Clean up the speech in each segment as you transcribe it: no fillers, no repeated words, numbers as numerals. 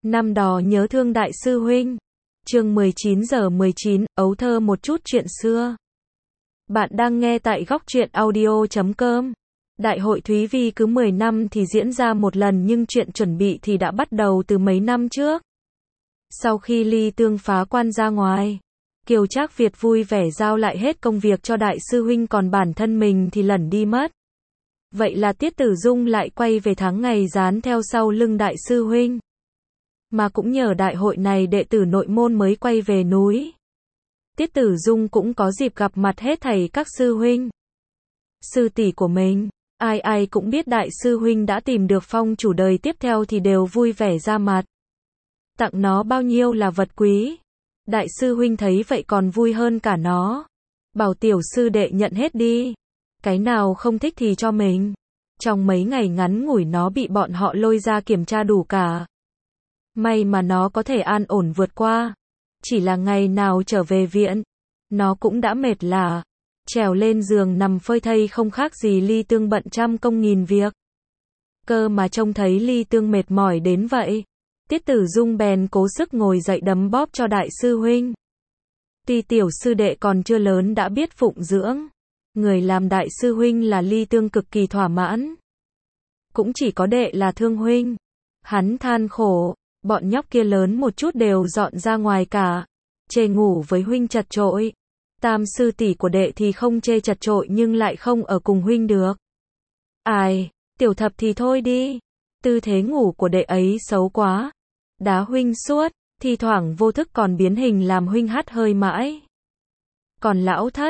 Năm đò nhớ thương đại sư huynh. Chương 19:19, ấu thơ một chút chuyện xưa. Bạn đang nghe tại góc truyện audio.com. Đại hội Thúy Vi cứ 10 năm thì diễn ra một lần nhưng chuyện chuẩn bị thì đã bắt đầu từ mấy năm trước. Sau khi Ly Tương phá quan ra ngoài, Kiều Trác Việt vui vẻ giao lại hết công việc cho đại sư huynh, còn bản thân mình thì lẩn đi mất. Vậy là Tiết Tử Dung lại quay về tháng ngày dán theo sau lưng đại sư huynh. Mà cũng nhờ đại hội này đệ tử nội môn mới quay về núi. Tiết Tử Dung cũng có dịp gặp mặt hết thảy các sư huynh, sư tỷ của mình. Ai ai cũng biết đại sư huynh đã tìm được phong chủ đời tiếp theo thì đều vui vẻ ra mặt. Tặng nó bao nhiêu là vật quý. Đại sư huynh thấy vậy còn vui hơn cả nó. Bảo tiểu sư đệ nhận hết đi. Cái nào không thích thì cho mình. Trong mấy ngày ngắn ngủi nó bị bọn họ lôi ra kiểm tra đủ cả. May mà nó có thể an ổn vượt qua. Chỉ là ngày nào trở về viện, nó cũng đã mệt lả. Trèo lên giường nằm phơi thây không khác gì Ly Tương bận trăm công nghìn việc. Cơ mà trông thấy Ly Tương mệt mỏi đến vậy, Tiết Tử Dung bèn cố sức ngồi dậy đấm bóp cho đại sư huynh. Tuy tiểu sư đệ còn chưa lớn đã biết phụng dưỡng, người làm đại sư huynh là Ly Tương cực kỳ thỏa mãn. Cũng chỉ có đệ là Thương huynh. Hắn than khổ, bọn nhóc kia lớn một chút đều dọn ra ngoài cả. Chê ngủ với huynh chật chội. Tam sư tỷ của đệ thì không chê chật chội nhưng lại không ở cùng huynh được. Ai, tiểu thập thì thôi đi. Tư thế ngủ của đệ ấy xấu quá. Đá huynh suốt, thi thoảng vô thức còn biến hình làm huynh hắt hơi mãi. Còn lão thất,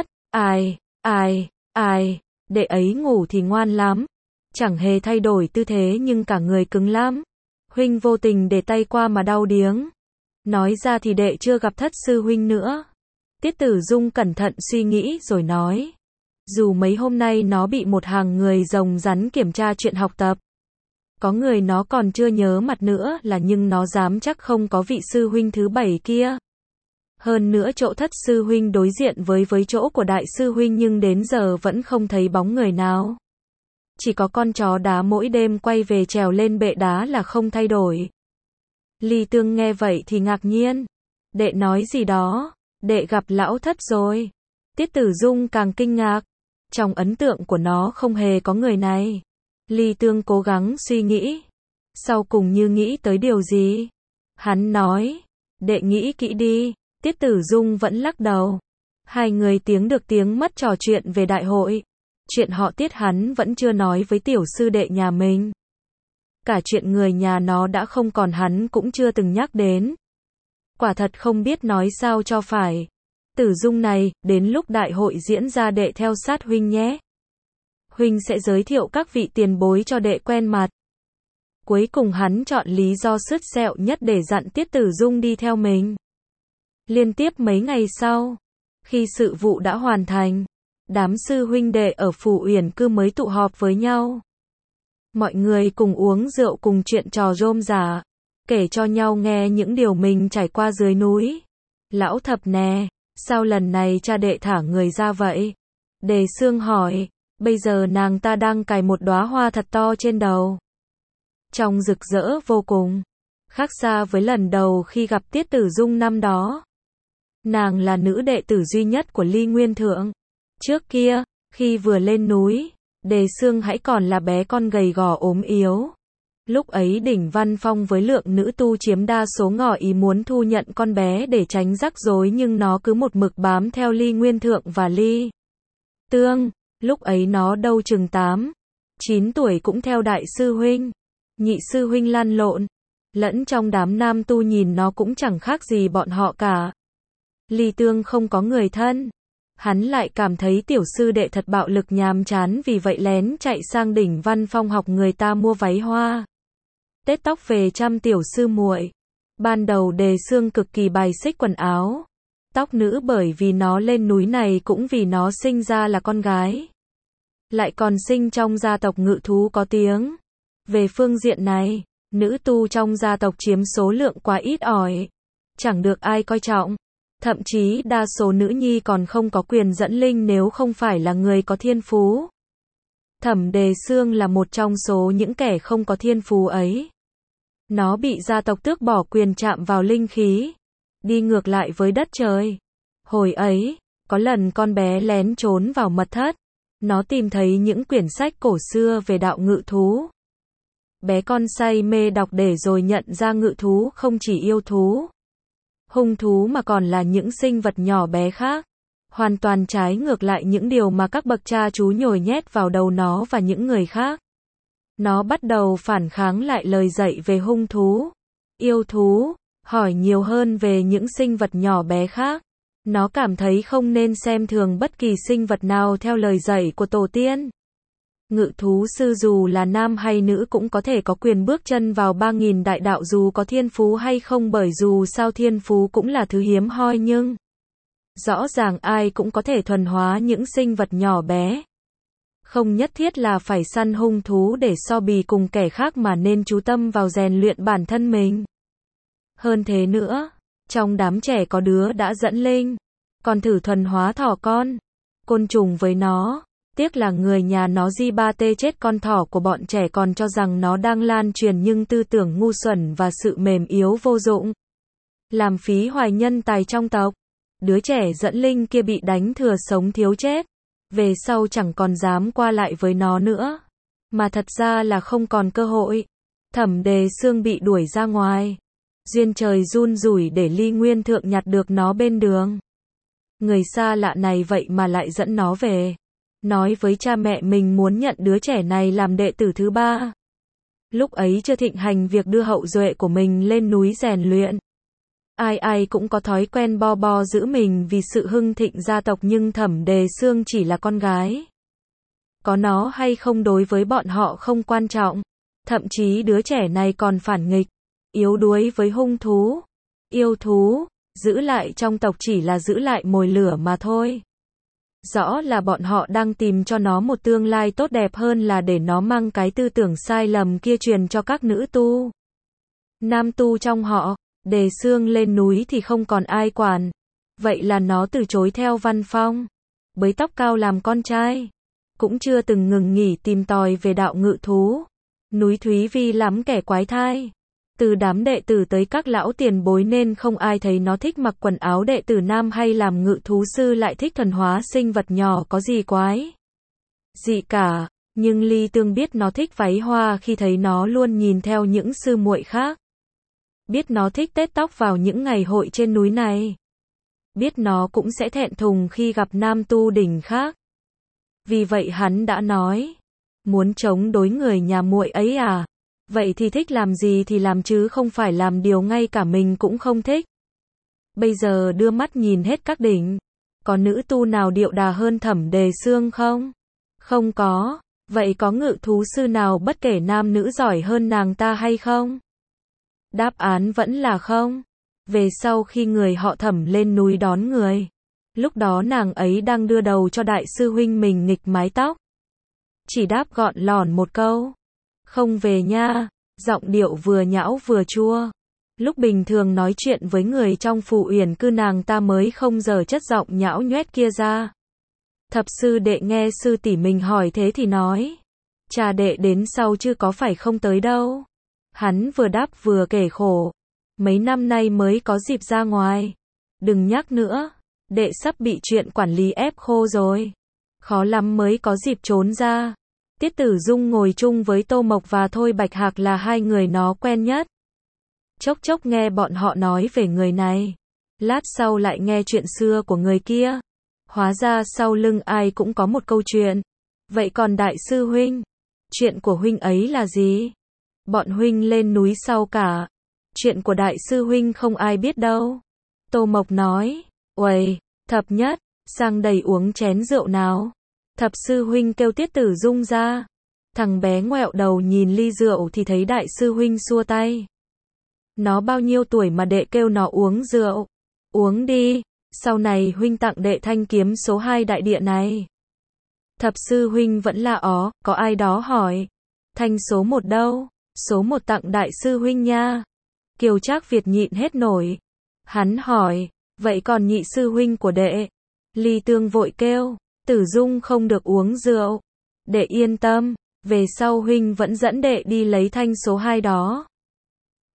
ai, đệ ấy ngủ thì ngoan lắm. Chẳng hề thay đổi tư thế nhưng cả người cứng lắm. Huynh vô tình để tay qua mà đau điếng. Nói ra thì đệ chưa gặp thất sư huynh nữa. Tiết Tử Dung cẩn thận suy nghĩ rồi nói. Dù mấy hôm nay nó bị một hàng người rồng rắn kiểm tra chuyện học tập. Có người nó còn chưa nhớ mặt nữa là nhưng nó dám chắc không có vị sư huynh thứ 7 kia. Hơn nữa chỗ thất sư huynh đối diện với chỗ của đại sư huynh nhưng đến giờ vẫn không thấy bóng người nào. Chỉ có con chó đá mỗi đêm quay về trèo lên bệ đá là không thay đổi. Ly Tương nghe vậy thì ngạc nhiên. Đệ nói gì đó? Đệ gặp lão thất rồi. Tiết Tử Dung càng kinh ngạc. Trong ấn tượng của nó không hề có người này. Ly Tương cố gắng suy nghĩ. Sau cùng như nghĩ tới điều gì. Hắn nói. Đệ nghĩ kỹ đi. Tiết Tử Dung vẫn lắc đầu. Hai người tiếng được tiếng mất trò chuyện về đại hội. Chuyện họ Tiết hắn vẫn chưa nói với tiểu sư đệ nhà mình. Cả chuyện người nhà nó đã không còn hắn cũng chưa từng nhắc đến. Quả thật không biết nói sao cho phải. Tử Dung này, đến lúc đại hội diễn ra đệ theo sát huynh nhé. Huynh sẽ giới thiệu các vị tiền bối cho đệ quen mặt. Cuối cùng hắn chọn lý do sứt sẹo nhất để dặn Tiết Tử Dung đi theo mình. Liên tiếp mấy ngày sau, khi sự vụ đã hoàn thành, đám sư huynh đệ ở Phủ Uyển Cư mới tụ họp với nhau. Mọi người cùng uống rượu cùng chuyện trò rôm rả, kể cho nhau nghe những điều mình trải qua dưới núi. Lão thập nè, sao lần này cha đệ thả người ra vậy? Đề Xương hỏi, bây giờ nàng ta đang cài một đóa hoa thật to trên đầu. Trông rực rỡ vô cùng, khác xa với lần đầu khi gặp Tiết Tử Dung năm đó. Nàng là nữ đệ tử duy nhất của Ly Nguyên Thượng. Trước kia, khi vừa lên núi, Đề Xương hãy còn là bé con gầy gò ốm yếu. Lúc ấy Đỉnh Văn Phong với lượng nữ tu chiếm đa số ngỏ ý muốn thu nhận con bé để tránh rắc rối nhưng nó cứ một mực bám theo Ly Nguyên Thượng và Ly Tương. Lúc ấy nó đâu chừng 8, 9 tuổi cũng theo đại sư huynh, nhị sư huynh lăn lộn. Lẫn trong đám nam tu nhìn nó cũng chẳng khác gì bọn họ cả. Ly Tương không có người thân. Hắn lại cảm thấy tiểu sư đệ thật bạo lực nhàm chán vì vậy lén chạy sang Đỉnh Văn Phong học người ta mua váy hoa, tết tóc về chăm tiểu sư muội. Ban đầu Đề Xương cực kỳ bài xích quần áo tóc nữ bởi vì nó lên núi này cũng vì nó sinh ra là con gái. Lại còn sinh trong gia tộc ngự thú có tiếng. Về phương diện này, nữ tu trong gia tộc chiếm số lượng quá ít ỏi. Chẳng được ai coi trọng. Thậm chí đa số nữ nhi còn không có quyền dẫn linh nếu không phải là người có thiên phú. Thẩm Đề Xương là một trong số những kẻ không có thiên phú ấy. Nó bị gia tộc tước bỏ quyền chạm vào linh khí, đi ngược lại với đất trời. Hồi ấy, có lần con bé lén trốn vào mật thất, nó tìm thấy những quyển sách cổ xưa về đạo ngự thú. Bé con say mê đọc để rồi nhận ra ngự thú không chỉ yêu thú, hung thú mà còn là những sinh vật nhỏ bé khác. Hoàn toàn trái ngược lại những điều mà các bậc cha chú nhồi nhét vào đầu nó và những người khác. Nó bắt đầu phản kháng lại lời dạy về hung thú, yêu thú, hỏi nhiều hơn về những sinh vật nhỏ bé khác. Nó cảm thấy không nên xem thường bất kỳ sinh vật nào theo lời dạy của tổ tiên. Ngự thú sư dù là nam hay nữ cũng có thể có quyền bước chân vào 3.000 đại đạo dù có thiên phú hay không, bởi dù sao thiên phú cũng là thứ hiếm hoi, nhưng rõ ràng ai cũng có thể thuần hóa những sinh vật nhỏ bé. Không nhất thiết là phải săn hung thú để so bì cùng kẻ khác mà nên chú tâm vào rèn luyện bản thân mình. Hơn thế nữa, trong đám trẻ có đứa đã dẫn linh, còn thử thuần hóa thỏ con, côn trùng với nó. Tiếc là người nhà nó di ba tê chết con thỏ của bọn trẻ còn cho rằng nó đang lan truyền nhưng tư tưởng ngu xuẩn và sự mềm yếu vô dụng. Làm phí hoài nhân tài trong tộc. Đứa trẻ dẫn linh kia bị đánh thừa sống thiếu chết. Về sau chẳng còn dám qua lại với nó nữa. Mà thật ra là không còn cơ hội. Thẩm Đề Xương bị đuổi ra ngoài. Duyên trời run rủi để Ly Nguyên Thượng nhặt được nó bên đường. Người xa lạ này vậy mà lại dẫn nó về. Nói với cha mẹ mình muốn nhận đứa trẻ này làm đệ tử thứ 3. Lúc ấy chưa thịnh hành việc đưa hậu duệ của mình lên núi rèn luyện. Ai ai cũng có thói quen bo bo giữ mình vì sự hưng thịnh gia tộc, nhưng Thẩm Đề Xương chỉ là con gái. Có nó hay không đối với bọn họ không quan trọng. Thậm chí đứa trẻ này còn phản nghịch, yếu đuối với hung thú, yêu thú, giữ lại trong tộc chỉ là giữ lại mồi lửa mà thôi. Rõ là bọn họ đang tìm cho nó một tương lai tốt đẹp hơn là để nó mang cái tư tưởng sai lầm kia truyền cho các nữ tu. Nam tu trong họ, Đề Xương lên núi thì không còn ai quản. Vậy là nó từ chối theo Văn Phong, bới tóc cao làm con trai. Cũng chưa từng ngừng nghỉ tìm tòi về đạo ngự thú. Núi Thúy Vi lắm kẻ quái thai. Từ đám đệ tử tới các lão tiền bối nên không ai thấy nó thích mặc quần áo đệ tử nam hay làm ngự thú sư lại thích thuần hóa sinh vật nhỏ có gì quái dị cả. Nhưng Ly Tương biết nó thích váy hoa khi thấy nó luôn nhìn theo những sư muội khác. Biết nó thích tết tóc vào những ngày hội trên núi này. Biết nó cũng sẽ thẹn thùng khi gặp nam tu đỉnh khác. Vì vậy hắn đã nói, muốn chống đối người nhà muội ấy à? Vậy thì thích làm gì thì làm chứ không phải làm điều ngay cả mình cũng không thích. Bây giờ đưa mắt nhìn hết các đỉnh, có nữ tu nào điệu đà hơn Thẩm Đề Xương không? Không có. Vậy có ngự thú sư nào bất kể nam nữ giỏi hơn nàng ta hay không? Đáp án vẫn là không. Về sau khi người họ Thẩm lên núi đón người, lúc đó nàng ấy đang đưa đầu cho đại sư huynh mình nghịch mái tóc. Chỉ đáp gọn lỏn một câu, không về nha, giọng điệu vừa nhão vừa chua. Lúc bình thường nói chuyện với người trong Phù Uyển Cư nàng ta mới không giở chất giọng nhão nhoét kia ra. Thập sư đệ nghe sư tỷ mình hỏi thế thì nói, cha đệ đến sau chứ có phải không tới đâu. Hắn vừa đáp vừa kể khổ, mấy năm nay mới có dịp ra ngoài. Đừng nhắc nữa, đệ sắp bị chuyện quản lý ép khô rồi. Khó lắm mới có dịp trốn ra. Tiết Tử Dung ngồi chung với Tô Mộc và Thôi Bạch Hạc là hai người nó quen nhất. Chốc chốc nghe bọn họ nói về người này, lát sau lại nghe chuyện xưa của người kia. Hóa ra sau lưng ai cũng có một câu chuyện. Vậy còn đại sư huynh, chuyện của huynh ấy là gì? Bọn huynh lên núi sau cả. Chuyện của đại sư huynh không ai biết đâu. Tô Mộc nói, uầy, Thập Nhất, sang đầy uống chén rượu nào. Thập sư huynh kêu Tiết Tử Dung ra. Thằng bé ngoẹo đầu nhìn ly rượu thì thấy đại sư huynh xua tay. Nó bao nhiêu tuổi mà đệ kêu nó uống rượu? Uống đi, sau này huynh tặng đệ thanh kiếm số 2 đại địa này. Thập sư huynh vẫn là có ai đó hỏi. Thanh số 1 đâu? Số 1 tặng đại sư huynh nha. Kiều Trác Việt nhịn hết nổi. Hắn hỏi, vậy còn nhị sư huynh của đệ? Ly Tương vội kêu, Tử Dung không được uống rượu. Đệ yên tâm, về sau huynh vẫn dẫn đệ đi lấy thanh số 2 đó.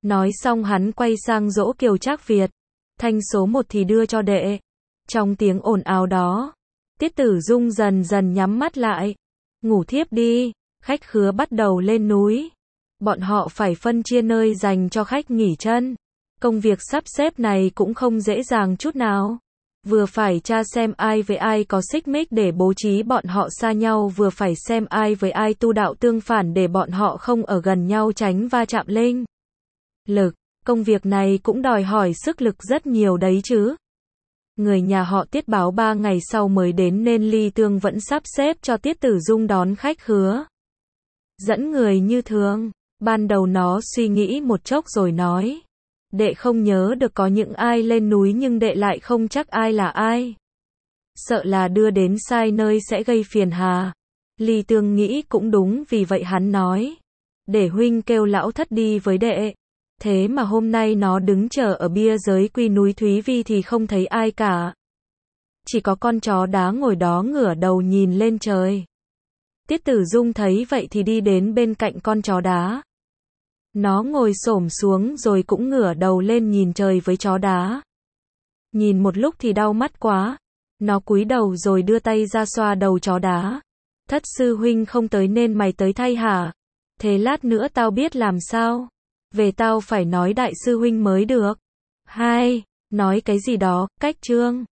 Nói xong hắn quay sang dỗ Kiều Trác Việt. Thanh số 1 thì đưa cho đệ. Trong tiếng ồn ào đó, Tiết Tử Dung dần dần nhắm mắt lại. Ngủ thiếp đi, khách khứa bắt đầu lên núi. Bọn họ phải phân chia nơi dành cho khách nghỉ chân. Công việc sắp xếp này cũng không dễ dàng chút nào. Vừa phải tra xem ai với ai có xích mích để bố trí bọn họ xa nhau, vừa phải xem ai với ai tu đạo tương phản để bọn họ không ở gần nhau tránh va chạm linh lực. Công việc này cũng đòi hỏi sức lực rất nhiều đấy chứ. Người nhà họ Tiết báo 3 ngày sau mới đến nên Ly Tương vẫn sắp xếp cho Tiết Tử Dung đón khách khứa. Dẫn người như thường. Ban đầu nó suy nghĩ một chốc rồi nói. Đệ không nhớ được có những ai lên núi nhưng đệ lại không chắc ai là ai. Sợ là đưa đến sai nơi sẽ gây phiền hà. Ly Tương nghĩ cũng đúng, vì vậy hắn nói. Để huynh kêu lão thất đi với đệ. Thế mà hôm nay nó đứng chờ ở bia giới Quy núi Thúy Vi thì không thấy ai cả. Chỉ có con chó đá ngồi đó ngửa đầu nhìn lên trời. Tiết Tử Dung thấy vậy thì đi đến bên cạnh con chó đá. Nó ngồi xổm xuống rồi cũng ngửa đầu lên nhìn trời với chó đá. Nhìn một lúc thì đau mắt quá. Nó cúi đầu rồi đưa tay ra xoa đầu chó đá. Thất sư huynh không tới nên mày tới thay hả? Thế lát nữa tao biết làm sao? Về tao phải nói đại sư huynh mới được. Hai, nói cái gì đó, cách trương.